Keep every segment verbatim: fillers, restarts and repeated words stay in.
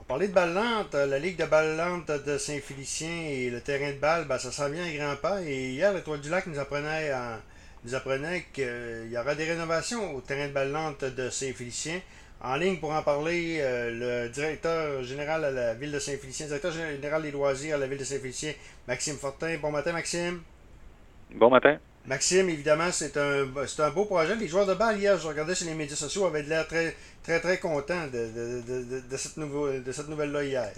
Parler de balle lente, euh, la Ligue de balle lente de Saint-Félicien et le terrain de balle, ben, ça s'en vient à grands pas. Et hier, l'Étoile du Lac nous apprenait, en- nous apprenait qu'il y aura des rénovations au terrain de balle lente de Saint-Félicien. En ligne pour en parler, euh, le directeur général à la ville de Saint-Félicien, directeur général des loisirs à la ville de Saint-Félicien, Maxime Fortin. Bon matin, Maxime. Bon matin. Maxime, évidemment, c'est un, c'est un beau projet. Les joueurs de balle, hier, je regardais sur les médias sociaux, avaient l'air très, très, très contents de, de, de, de, de cette, nouveau, de cette nouvelle-là hier.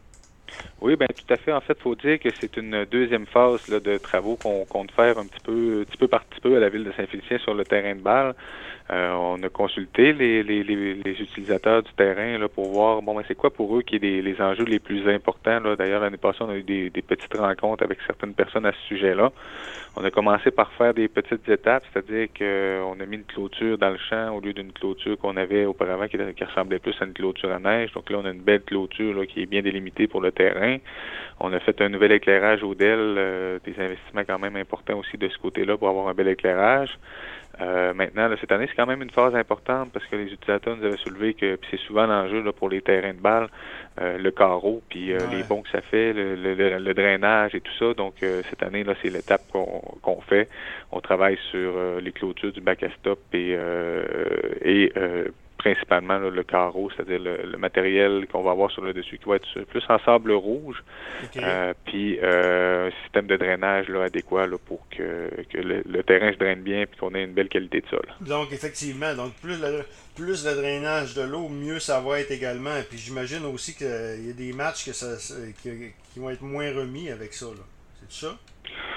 Oui, ben tout à fait. En fait, il faut dire que c'est une deuxième phase là, de travaux qu'on compte faire un petit peu, petit peu par petit peu à la ville de Saint-Félicien sur le terrain de balle. Euh, on a consulté les, les, les, les utilisateurs du terrain là, pour voir bon ben c'est quoi pour eux qui est les, les enjeux les plus importants. Là. D'ailleurs, l'année passée, on a eu des, des petites rencontres avec certaines personnes à ce sujet-là. On a commencé par faire des petites étapes, c'est-à-dire qu'on a mis une clôture dans le champ au lieu d'une clôture qu'on avait auparavant qui, qui ressemblait plus à une clôture à neige. Donc là, on a une belle clôture là, qui est bien délimitée pour le terrain. On a fait un nouvel éclairage au D E L, euh, des investissements quand même importants aussi de ce côté-là pour avoir un bel éclairage. Euh, maintenant, là, cette année, c'est quand même une phase importante parce que les utilisateurs nous avaient soulevé que puis c'est souvent l'enjeu là, pour les terrains de balle, euh, le carreau, puis euh, les Ouais. ponts que ça fait, le, le, le, le drainage et tout ça. Donc, euh, cette année, là, c'est l'étape qu'on qu'on fait. On travaille sur euh, les clôtures du bac à stop et, euh, et euh, principalement là, le carreau, c'est-à-dire le, le matériel qu'on va avoir sur le dessus qui va être plus en sable rouge, OK. euh, puis euh, un système de drainage là, adéquat là, pour que, que le, le terrain se draine bien puis qu'on ait une belle qualité de sol. Donc, effectivement, donc plus le, plus le drainage de l'eau, mieux ça va être également. Et puis j'imagine aussi qu'il y a des matchs que ça, qui, qui vont être moins remis avec ça. Là. C'est ça?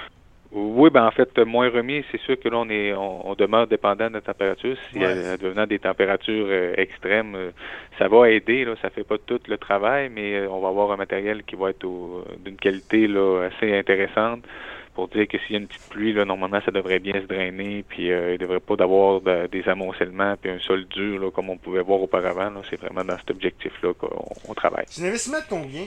Oui, ben en fait, moins remis, c'est sûr que là, on est on, on demeure dépendant de la température. Si Ouais. euh, devenant des températures euh, extrêmes, euh, ça va aider, là, ça fait pas tout le travail, mais euh, on va avoir un matériel qui va être au- d'une qualité là, assez intéressante pour dire que s'il y a une petite pluie, là, normalement, ça devrait bien se drainer, puis euh, il ne devrait pas d'avoir de- des amoncellements, puis un sol dur, là, comme on pouvait voir auparavant. Là. C'est vraiment dans cet objectif-là qu'on on travaille. C'est un investissement de combien?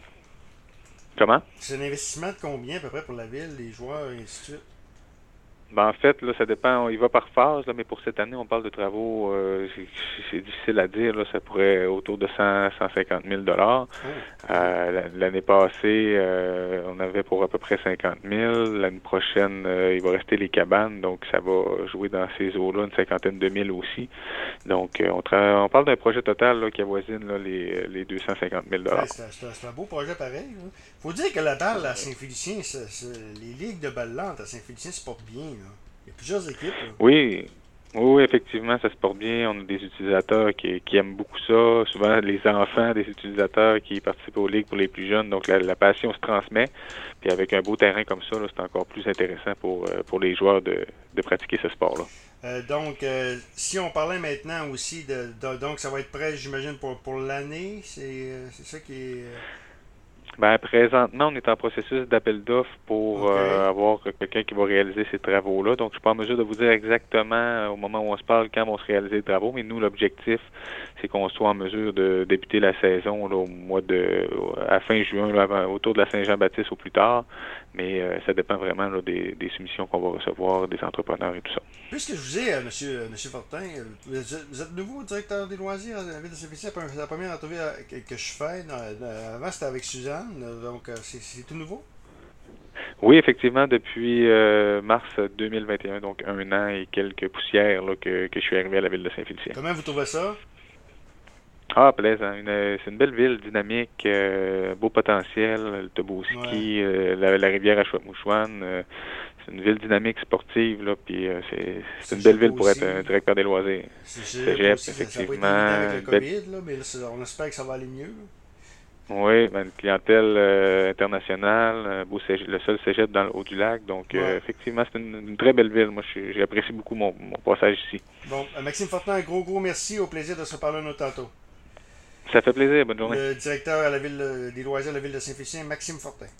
Comment? C'est un investissement de combien à peu près pour la ville, les joueurs et ainsi de suite? Ben, en fait, là, ça dépend, on y va par phase, là, mais pour cette année, on parle de travaux, euh, c'est c'est difficile à dire, là, ça pourrait autour de cent, cent cinquante mille dollars. Oh, OK. Euh, la- l'année passée, euh, on avait pour à peu près cinquante mille. L'année prochaine, euh, il va rester les cabanes, donc ça va jouer dans ces eaux-là, une cinquantaine de mille aussi. Donc, euh, on, tra- on parle d'un projet total là, qui avoisine là, les, les deux cent cinquante mille Ouais, dollars. c'est un, c'est un- c'est un beau projet pareil. Là. Faut dire que la balle à Saint-Félicien, c'est- c'est- les ligues de balle lente à Saint-Félicien se portent bien. Là. Il y a plusieurs équipes. Là. Oui, oui, effectivement, ça se porte bien. On a des utilisateurs qui, qui aiment beaucoup ça. Souvent, les enfants des utilisateurs qui participent aux ligues pour les plus jeunes. Donc, la, la passion se transmet. Puis, avec un beau terrain comme ça, là, c'est encore plus intéressant pour, euh, pour les joueurs de, de pratiquer ce sport-là. Euh, donc, euh, si on parlait maintenant aussi de, de- donc ça va être prêt, j'imagine, pour, pour l'année, c'est euh, c'est ça qui est. euh, Ben, présentement, on est en processus d'appel d'offres pour OK. euh, avoir quelqu'un qui va réaliser ces travaux-là. Donc, je suis pas en mesure de vous dire exactement euh, au moment où on se parle quand vont se réaliser les travaux, mais nous, l'objectif, c'est qu'on soit en mesure de débuter la saison là, au mois de à fin juin, là, avant- autour de la Saint-Jean-Baptiste au plus tard. Mais euh, ça dépend vraiment là, des, des soumissions qu'on va recevoir, des entrepreneurs et tout ça. Puisque je vous ai, euh, monsieur, euh, monsieur Fortin, euh, vous êtes, vous êtes nouveau directeur des loisirs à la ville de Saint-Félicien. C'est la première entrevue euh, que, que je fais. Dans- dans- avant, c'était avec Suzanne. euh, Donc, euh, c'est c'est tout nouveau. Oui, effectivement, depuis euh, mars deux mille vingt et un, donc un an et quelques poussières là, que, que je suis arrivé à la ville de Saint-Félicien. Comment vous trouvez ça? Ah, plaisant. Une- c'est une belle ville, dynamique, euh, beau potentiel, le Ouais. Toboski, euh, la, la rivière à Chouette-Mouchouane. Euh, c'est une ville dynamique, sportive, là, puis euh, c'est, c'est une belle Cégep ville pour être un aussi. directeur des loisirs. C'est Cégep Cégep, aussi. Ça n'a pas été évident avec effectivement, le une belle, COVID, là, mais là, c'est- on espère que ça va aller mieux. Là. oui, ben, une clientèle euh, internationale, un beau cégep- le seul cégep dans le haut du lac. Donc, Ouais. euh, effectivement, c'est une, une très belle ville. Moi, je- j'ai apprécié beaucoup mon, mon passage ici. Bon, euh, Maxime Fortin, un gros, gros merci. Au plaisir de se parler un autre tantôt. Ça fait plaisir. Bonne journée. Le directeur à la ville euh, des loisirs de la ville de Saint-Félicien, Maxime Fortin.